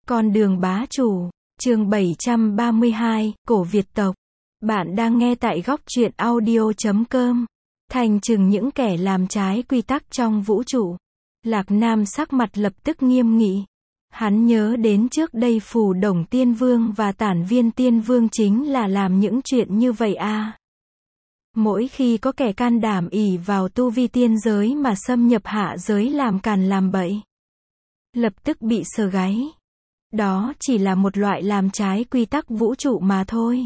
Con đường bá chủ, chương 732, cổ Việt tộc. Bạn đang nghe tại góc truyện audio.com. Thành chừng những kẻ làm trái quy tắc trong vũ trụ. Lạc Nam sắc mặt lập tức nghiêm nghị. Hắn nhớ đến trước đây Phù Đồng Tiên Vương và Tản Viên Tiên Vương chính là làm những chuyện như vậy à. Mỗi khi có kẻ can đảm ỷ vào tu vi tiên giới mà xâm nhập hạ giới làm càn làm bậy, lập tức bị sờ gáy. Đó chỉ là một loại làm trái quy tắc vũ trụ mà thôi.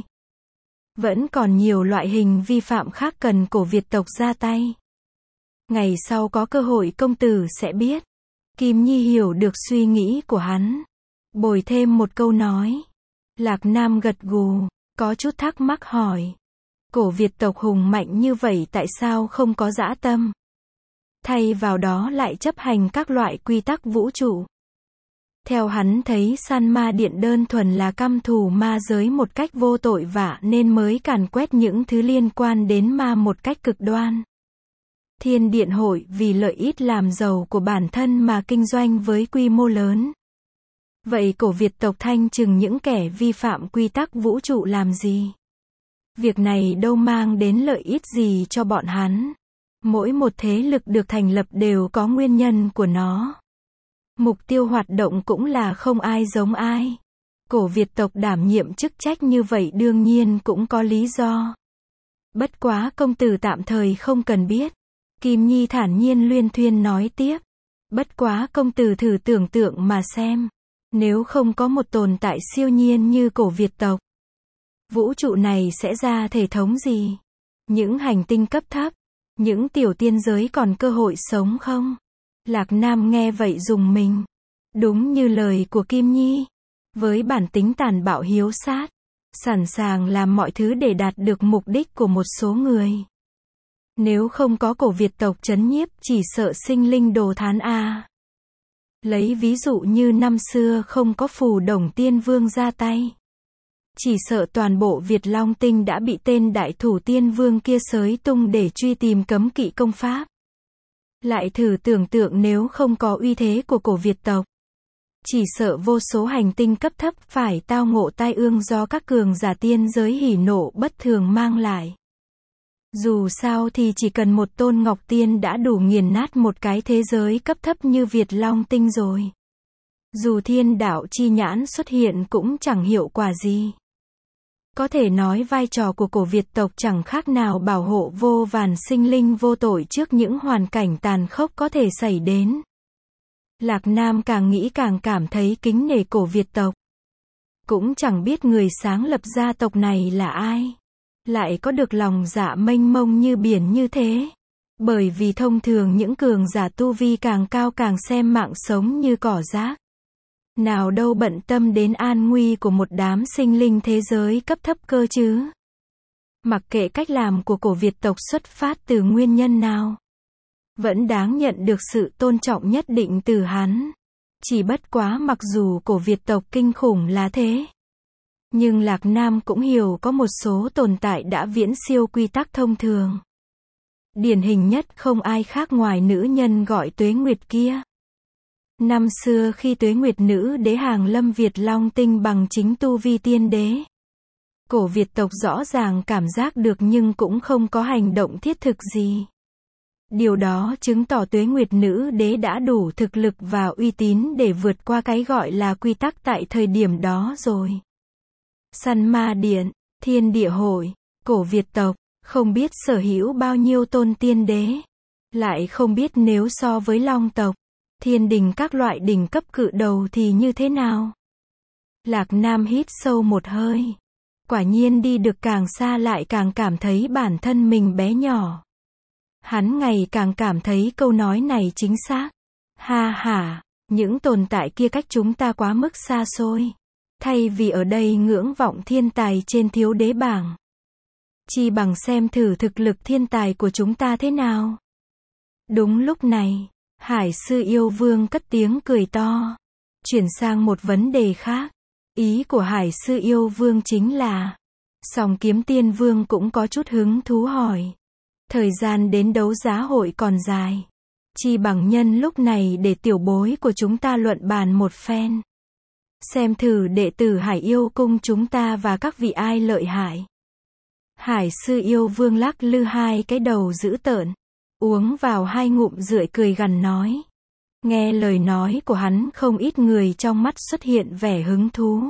Vẫn còn nhiều loại hình vi phạm khác cần cổ Việt tộc ra tay. Ngày sau có cơ hội công tử sẽ biết. Kim Nhi hiểu được suy nghĩ của hắn. Bồi thêm một câu nói. Lạc Nam gật gù, có chút thắc mắc hỏi. Cổ Việt tộc hùng mạnh như vậy tại sao không có dã tâm? Thay vào đó lại chấp hành các loại quy tắc vũ trụ. Theo hắn thấy San Ma Điện đơn thuần là căm thù ma giới một cách vô tội vạ nên mới càn quét những thứ liên quan đến ma một cách cực đoan. Thiên Điện Hội vì lợi ích làm giàu của bản thân mà kinh doanh với quy mô lớn. Vậy cổ Việt tộc thanh trừng những kẻ vi phạm quy tắc vũ trụ làm gì? Việc này đâu mang đến lợi ích gì cho bọn hắn. Mỗi một thế lực được thành lập đều có nguyên nhân của nó. Mục tiêu hoạt động cũng là không ai giống ai. Cổ Việt tộc đảm nhiệm chức trách như vậy đương nhiên cũng có lý do. Bất quá công tử tạm thời không cần biết. Kim Nhi thản nhiên luyên thuyên nói tiếp. Bất quá công tử thử tưởng tượng mà xem. Nếu không có một tồn tại siêu nhiên như cổ Việt tộc, vũ trụ này sẽ ra thể thống gì? Những hành tinh cấp thấp, những tiểu tiên giới còn cơ hội sống không? Lạc Nam nghe vậy rùng mình. Đúng như lời của Kim Nhi. Với bản tính tàn bạo hiếu sát, sẵn sàng làm mọi thứ để đạt được mục đích của một số người. Nếu không có cổ Việt tộc trấn nhiếp chỉ sợ sinh linh đồ thán a. Lấy ví dụ như năm xưa không có Phù Đồng Tiên Vương ra tay, chỉ sợ toàn bộ Việt Long Tinh đã bị tên đại thủ tiên vương kia xới tung để truy tìm cấm kỵ công pháp. Lại thử tưởng tượng nếu không có uy thế của cổ Việt tộc, chỉ sợ vô số hành tinh cấp thấp phải tao ngộ tai ương do các cường giả tiên giới hỉ nộ bất thường mang lại. Dù sao thì chỉ cần một tôn Ngọc Tiên đã đủ nghiền nát một cái thế giới cấp thấp như Việt Long Tinh rồi. Dù thiên đạo chi nhãn xuất hiện cũng chẳng hiệu quả gì. Có thể nói vai trò của cổ Việt tộc chẳng khác nào bảo hộ vô vàn sinh linh vô tội trước những hoàn cảnh tàn khốc có thể xảy đến. Lạc Nam càng nghĩ càng cảm thấy kính nể cổ Việt tộc. Cũng chẳng biết người sáng lập gia tộc này là ai. Lại có được lòng dạ mênh mông như biển như thế. Bởi vì thông thường những cường giả tu vi càng cao càng xem mạng sống như cỏ rác. Nào đâu bận tâm đến an nguy của một đám sinh linh thế giới cấp thấp cơ chứ. Mặc kệ cách làm của cổ Việt tộc xuất phát từ nguyên nhân nào, vẫn đáng nhận được sự tôn trọng nhất định từ hắn. Chỉ bất quá mặc dù cổ Việt tộc kinh khủng là thế, nhưng Lạc Nam cũng hiểu có một số tồn tại đã viễn siêu quy tắc thông thường. Điển hình nhất không ai khác ngoài nữ nhân gọi Tuế Nguyệt kia. Năm xưa khi Tuế Nguyệt nữ đế hàng lâm Việt Long Tinh bằng chính tu vi tiên đế, cổ Việt tộc rõ ràng cảm giác được nhưng cũng không có hành động thiết thực gì. Điều đó chứng tỏ Tuế Nguyệt nữ đế đã đủ thực lực và uy tín để vượt qua cái gọi là quy tắc tại thời điểm đó rồi. San Ma Điện, Thiên Địa Hội, cổ Việt tộc, không biết sở hữu bao nhiêu tôn tiên đế. Lại không biết nếu so với Long tộc, Thiên Đình các loại đỉnh cấp cự đầu thì như thế nào? Lạc Nam hít sâu một hơi. Quả nhiên đi được càng xa lại càng cảm thấy bản thân mình bé nhỏ. Hắn ngày càng cảm thấy câu nói này chính xác. Ha ha, những tồn tại kia cách chúng ta quá mức xa xôi. Thay vì ở đây ngưỡng vọng thiên tài trên thiếu đế bảng, chi bằng xem thử thực lực thiên tài của chúng ta thế nào. Đúng lúc này, Hải Sư Yêu Vương cất tiếng cười to. Chuyển sang một vấn đề khác. Ý của Hải Sư Yêu Vương chính là, Song Kiếm Tiên Vương cũng có chút hứng thú hỏi. Thời gian đến đấu giá hội còn dài. Chi bằng nhân lúc này để tiểu bối của chúng ta luận bàn một phen. Xem thử đệ tử Hải Yêu cung chúng ta và các vị ai lợi hại. Hải sư yêu vương lắc lư hai cái đầu dữ tợn. Uống vào hai ngụm rượi cười gằn nói. Nghe lời nói của hắn không ít người trong mắt xuất hiện vẻ hứng thú.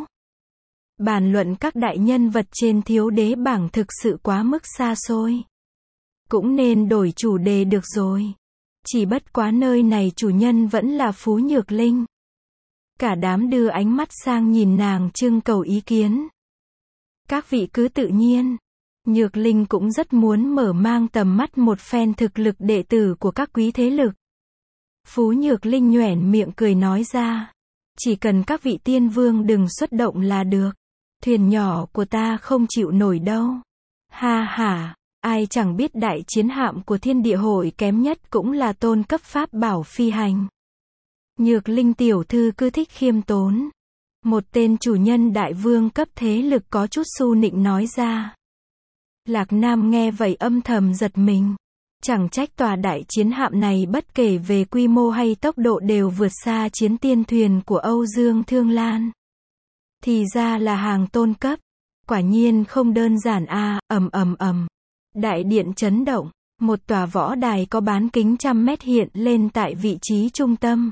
Bàn luận các đại nhân vật trên thiếu đế bảng thực sự quá mức xa xôi. Cũng nên đổi chủ đề được rồi. Chỉ bất quá nơi này chủ nhân vẫn là Phú Nhược Linh. Cả đám đưa ánh mắt sang nhìn nàng trưng cầu ý kiến. Các vị cứ tự nhiên. Nhược Linh cũng rất muốn mở mang tầm mắt một phen thực lực đệ tử của các quý thế lực. Phú Nhược Linh nhoẻn miệng cười nói ra. Chỉ cần các vị tiên vương đừng xuất động là được. Thuyền nhỏ của ta không chịu nổi đâu. Ha ha, ai chẳng biết đại chiến hạm của thiên địa hội kém nhất cũng là tôn cấp pháp bảo phi hành. Nhược Linh tiểu thư cứ thích khiêm tốn. Một tên chủ nhân đại vương cấp thế lực có chút xu nịnh nói ra. Lạc Nam nghe vậy âm thầm giật mình. Chẳng trách tòa đại chiến hạm này bất kể về quy mô hay tốc độ đều vượt xa chiến tiên thuyền của Âu Dương Thương Lan. Thì ra là hàng tôn cấp. Quả nhiên không đơn giản a. Ầm. Đại điện chấn động. Một tòa võ đài có bán kính 100 mét hiện lên tại vị trí trung tâm.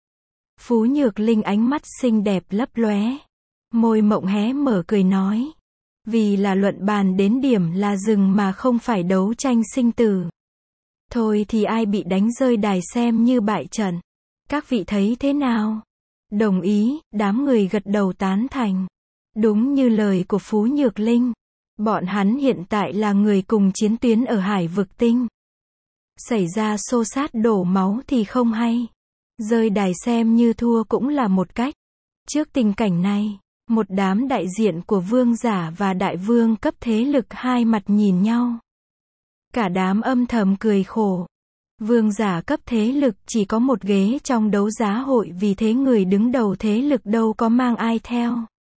Phú Nhược Linh ánh mắt xinh đẹp lấp lóe. Môi mộng hé mở cười nói. Vì là luận bàn đến điểm là dừng mà không phải đấu tranh sinh tử. Thôi thì ai bị đánh rơi đài xem như bại trận. Các vị thấy thế nào? Đồng ý, đám người gật đầu tán thành. Đúng như lời của Phú Nhược Linh. Bọn hắn hiện tại là người cùng chiến tuyến ở Hải Vực Tinh. Xảy ra xô xát đổ máu thì không hay. Rơi đài xem như thua cũng là một cách. Trước tình cảnh này, một đám đại diện của vương giả và đại vương cấp thế lực hai mặt nhìn nhau. Cả đám âm thầm cười khổ. Vương giả cấp thế lực chỉ có một ghế trong đấu giá hội, vì thế người đứng đầu thế lực đâu có mang ai theo.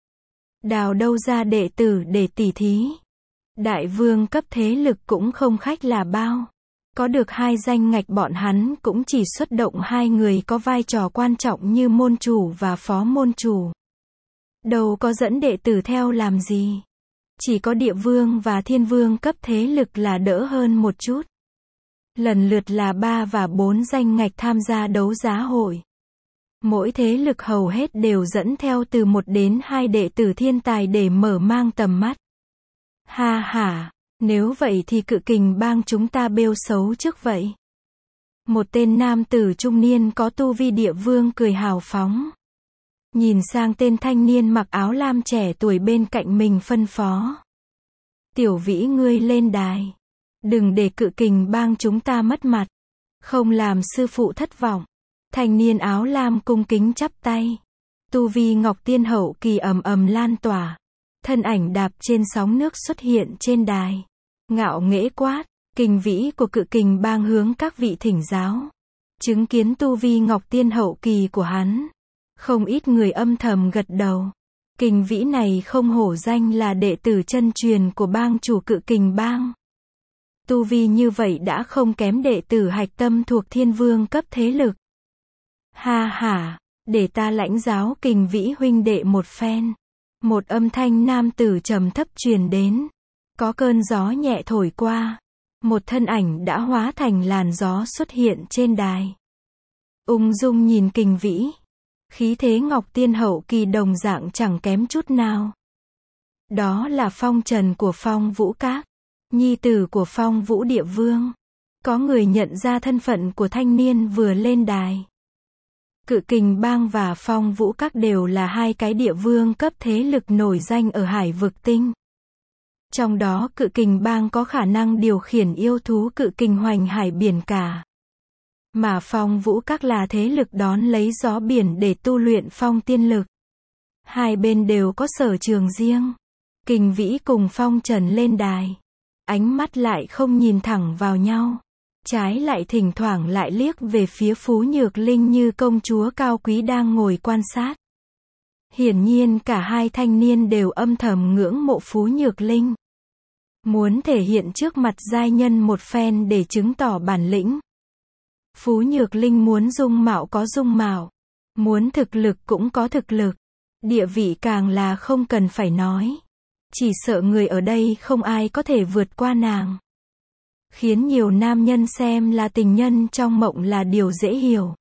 Đào đâu ra đệ tử để tỉ thí. Đại vương cấp thế lực cũng không khách là bao. Có được 2 danh ngạch bọn hắn cũng chỉ xuất động 2 người có vai trò quan trọng như môn chủ và phó môn chủ. Đâu có dẫn đệ tử theo làm gì. Chỉ có địa vương và thiên vương cấp thế lực là đỡ hơn một chút. Lần lượt là 3 và 4 danh ngạch tham gia đấu giá hội. Mỗi thế lực hầu hết đều dẫn theo từ 1 đến 2 đệ tử thiên tài để mở mang tầm mắt. Ha ha, nếu vậy thì Cự Kình bang chúng ta bêu xấu trước vậy. Một tên nam tử trung niên có tu vi địa vương cười hào phóng. Nhìn sang tên thanh niên mặc áo lam trẻ tuổi bên cạnh mình phân phó. Tiểu Vĩ ngươi lên đài. Đừng để Cự Kình bang chúng ta mất mặt. Không làm sư phụ thất vọng. Thanh niên áo lam cung kính chắp tay. Tu vi Ngọc Tiên hậu kỳ ầm lan tỏa. Thân ảnh đạp trên sóng nước xuất hiện trên đài. Ngạo nghễ quát. Kình Vĩ của Cự Kình bang hướng các vị thỉnh giáo. Chứng kiến tu vi Ngọc Tiên hậu kỳ của hắn. Không ít người âm thầm gật đầu. Kình Vĩ này không hổ danh là đệ tử chân truyền của bang chủ Cự Kình bang. Tu vi như vậy đã không kém đệ tử Hạch Tâm thuộc thiên vương cấp thế lực. Ha ha, để ta lãnh giáo Kình Vĩ huynh đệ một phen. Một âm thanh nam tử trầm thấp truyền đến. Có cơn gió nhẹ thổi qua. Một thân ảnh đã hóa thành làn gió xuất hiện trên đài. Ung dung nhìn Kình Vĩ. Khí thế Ngọc Tiên hậu kỳ đồng dạng chẳng kém chút nào. Đó là Phong Trần của Phong Vũ Các. Nhi tử của Phong Vũ Địa Vương. Có người nhận ra thân phận của thanh niên vừa lên đài. Cự Kình bang và Phong Vũ Các đều là 2 cái địa vương cấp thế lực nổi danh ở Hải Vực Tinh. Trong đó Cự Kình bang có khả năng điều khiển yêu thú Cự Kình hoành hải biển cả. Mà Phong Vũ Các là thế lực đón lấy gió biển để tu luyện phong tiên lực. Hai bên đều có sở trường riêng. Kình Vĩ cùng Phong Trần lên đài. Ánh mắt lại không nhìn thẳng vào nhau. Trái lại thỉnh thoảng lại liếc về phía Phú Nhược Linh như công chúa cao quý đang ngồi quan sát. Hiển nhiên cả 2 thanh niên đều âm thầm ngưỡng mộ Phú Nhược Linh. Muốn thể hiện trước mặt giai nhân một phen để chứng tỏ bản lĩnh. Phú Nhược Linh muốn dung mạo có dung mạo. Muốn thực lực cũng có thực lực. Địa vị càng là không cần phải nói. Chỉ sợ người ở đây không ai có thể vượt qua nàng. Khiến nhiều nam nhân xem là tình nhân trong mộng là điều dễ hiểu.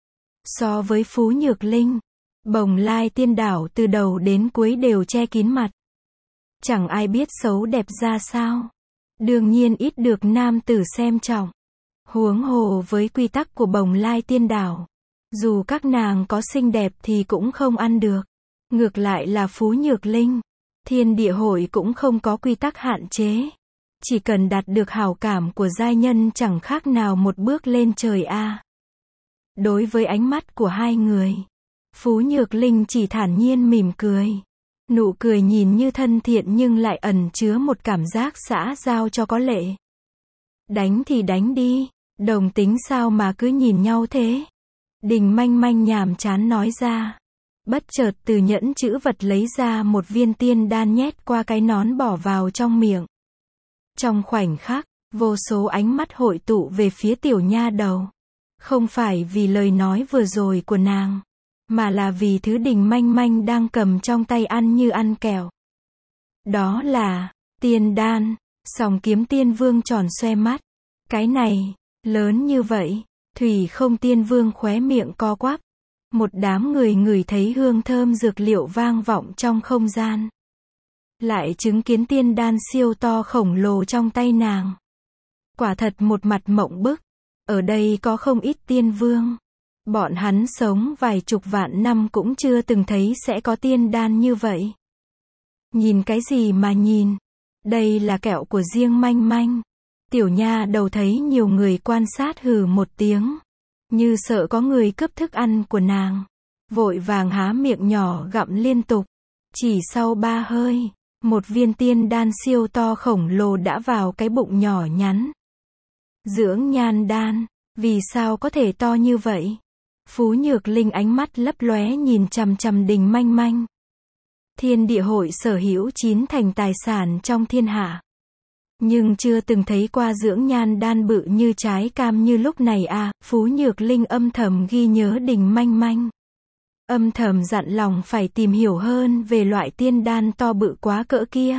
So với Phú Nhược Linh, Bồng Lai Tiên Đảo từ đầu đến cuối đều che kín mặt. Chẳng ai biết xấu đẹp ra sao. Đương nhiên ít được nam tử xem trọng. Huống hồ với quy tắc của Bồng Lai Tiên Đảo, dù các nàng có xinh đẹp thì cũng không ăn được. Ngược lại là Phú Nhược Linh, Thiên Địa Hội cũng không có quy tắc hạn chế. Chỉ cần đạt được hảo cảm của giai nhân chẳng khác nào một bước lên trời a. Đối với ánh mắt của hai người, Phú Nhược Linh chỉ thản nhiên mỉm cười. Nụ cười nhìn như thân thiện nhưng lại ẩn chứa một cảm giác xã giao cho có lệ. Đánh thì đánh đi, đồng tính sao mà cứ nhìn nhau thế? Đình Manh Manh nhàm chán nói ra. Bất chợt từ nhẫn chữ vật lấy ra một viên tiên đan nhét qua cái nón bỏ vào trong miệng. Trong khoảnh khắc, vô số ánh mắt hội tụ về phía tiểu nha đầu. Không phải vì lời nói vừa rồi của nàng, mà là vì thứ Đình Manh Manh đang cầm trong tay ăn như ăn kẹo. Đó là tiên đan. Song Kiếm Tiên Vương tròn xoe mắt. Cái này, lớn như vậy. Thủy Không Tiên Vương khóe miệng co quắp. Một đám người ngửi thấy hương thơm dược liệu vang vọng trong không gian. Lại chứng kiến tiên đan siêu to khổng lồ trong tay nàng. Quả thật một mặt mộng bức. Ở đây có không ít tiên vương. Bọn hắn sống vài chục vạn năm cũng chưa từng thấy sẽ có tiên đan như vậy. Nhìn cái gì mà nhìn? Đây là kẹo của riêng Manh Manh. Tiểu nha đầu thấy nhiều người quan sát hừ một tiếng. Như sợ có người cướp thức ăn của nàng. Vội vàng há miệng nhỏ gặm liên tục. Chỉ sau 3 hơi, một viên tiên đan siêu to khổng lồ đã vào cái bụng nhỏ nhắn. Dưỡng nhan đan, vì sao có thể to như vậy? Phú Nhược Linh ánh mắt lấp lóe nhìn chằm chằm Đình Manh Manh. Thiên Địa Hội sở hữu 9 thành tài sản trong thiên hạ. Nhưng chưa từng thấy qua dưỡng nhan đan bự như trái cam như lúc này a. Phú Nhược Linh âm thầm ghi nhớ Đình Manh Manh. Âm thầm dặn lòng phải tìm hiểu hơn về loại tiên đan to bự quá cỡ kia.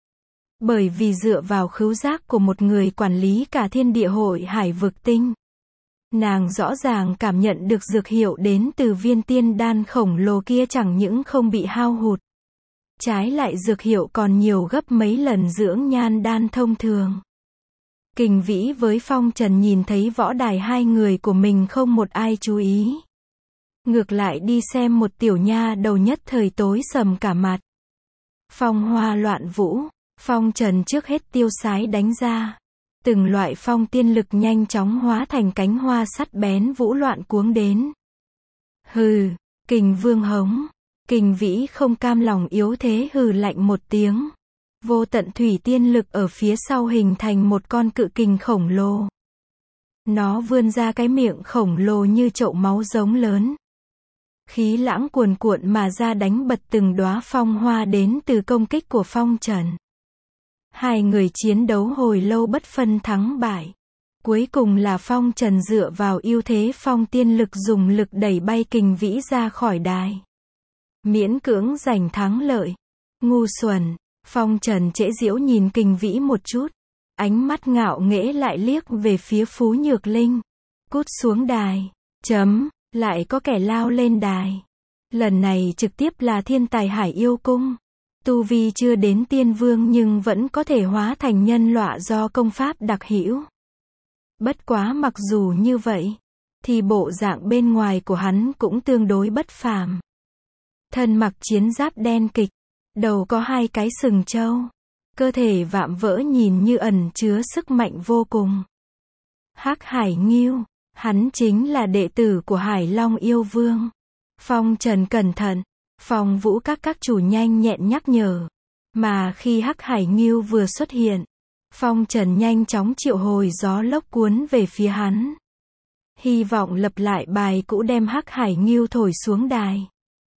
Bởi vì dựa vào khứu giác của một người quản lý cả Thiên Địa Hội Hải Vực Tinh, nàng rõ ràng cảm nhận được dược hiệu đến từ viên tiên đan khổng lồ kia chẳng những không bị hao hụt. Trái lại dược hiệu còn nhiều gấp mấy lần dưỡng nhan đan thông thường. Kình Vĩ với Phong Trần nhìn thấy võ đài hai người của mình không một ai chú ý. Ngược lại đi xem một tiểu nha đầu nhất thời tối sầm cả mặt. Phong hoa loạn vũ, Phong Trần trước hết tiêu sái đánh ra. Từng loại phong tiên lực nhanh chóng hóa thành cánh hoa sắt bén vũ loạn cuống đến. Hừ, Kình Vương hống. Kình Vĩ không cam lòng yếu thế hừ lạnh một tiếng. Vô tận thủy tiên lực ở phía sau hình thành một con cự kình khổng lồ. Nó vươn ra cái miệng khổng lồ như chậu máu giống lớn. Khí lãng cuồn cuộn mà ra đánh bật từng đóa phong hoa đến từ công kích của Phong Trần. Hai người chiến đấu hồi lâu bất phân thắng bại. Cuối cùng là Phong Trần dựa vào ưu thế phong tiên lực dùng lực đẩy bay Kình Vĩ ra khỏi đài. Miễn cưỡng giành thắng lợi. Ngu xuẩn, Phong Trần trễ giễu nhìn Kình Vĩ một chút. Ánh mắt ngạo nghễ lại liếc về phía Phú Nhược Linh. Cút xuống đài. Lại có kẻ lao lên đài. Lần này trực tiếp là thiên tài Hải Yêu Cung. Tu vi chưa đến tiên vương nhưng vẫn có thể hóa thành nhân loại do công pháp đặc hữu. Bất quá mặc dù như vậy, thì bộ dạng bên ngoài của hắn cũng tương đối bất phàm. Thân mặc chiến giáp đen kịch, đầu có 2 cái sừng trâu, cơ thể vạm vỡ nhìn như ẩn chứa sức mạnh vô cùng. Hắc Hải Ngưu, hắn chính là đệ tử của Hải Long Yêu Vương. Phong Trần cẩn thận, Phong Vũ các chủ nhanh nhẹn nhắc nhở. Mà khi Hắc Hải Ngưu vừa xuất hiện, Phong Trần nhanh chóng triệu hồi gió lốc cuốn về phía hắn. Hy vọng lập lại bài cũ đem Hắc Hải Ngưu thổi xuống đài.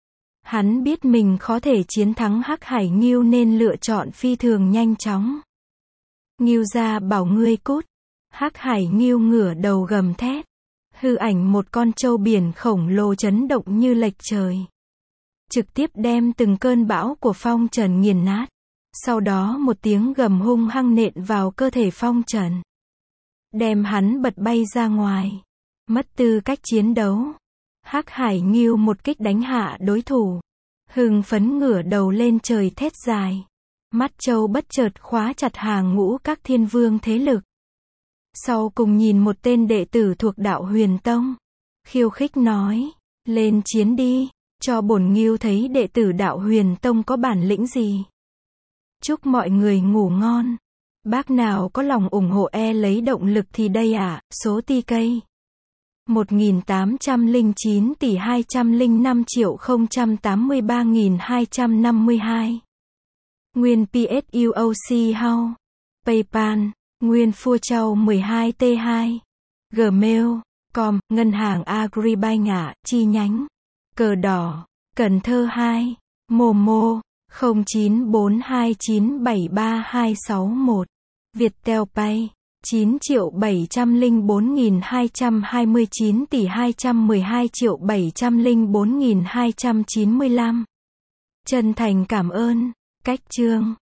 Hắn biết mình khó thể chiến thắng Hắc Hải Ngưu nên lựa chọn phi thường nhanh chóng. Ngưu gia bảo ngươi cút. Hắc Hải Ngưu ngửa đầu gầm thét. Hư ảnh một con trâu biển khổng lồ chấn động như lệch trời. trực tiếp đem từng cơn bão của Phong Trần nghiền nát. Sau đó một tiếng gầm hung hăng nện vào cơ thể Phong Trần, đem hắn bật bay ra ngoài, mất tư cách chiến đấu. Hắc Hải Ngưu một kích đánh hạ đối thủ, hưng phấn ngửa đầu lên trời thét dài. Mắt Châu bất chợt khóa chặt hàng ngũ các thiên vương thế lực. Sau cùng nhìn một tên đệ tử thuộc đạo Huyền Tông, khiêu khích nói, lên chiến đi, cho bổn Ngưu thấy đệ tử đạo Huyền Tông có bản lĩnh gì. Chúc mọi người ngủ ngon. Bác nào có lòng ủng hộ lấy động lực thì đây ạ, số TK 1809 tỷ 205 triệu 083.252. Nguyên PSUOC Hao. PayPal. Nguyên Phua Châu 12T2. Gmail.com. Ngân hàng Agribank chi nhánh Cờ Đỏ, Cần Thơ 2. Momo 0942973261. Viettel Pay 9.704.229 tỷ 212.704.295. Chân thành cảm ơn. Cách chương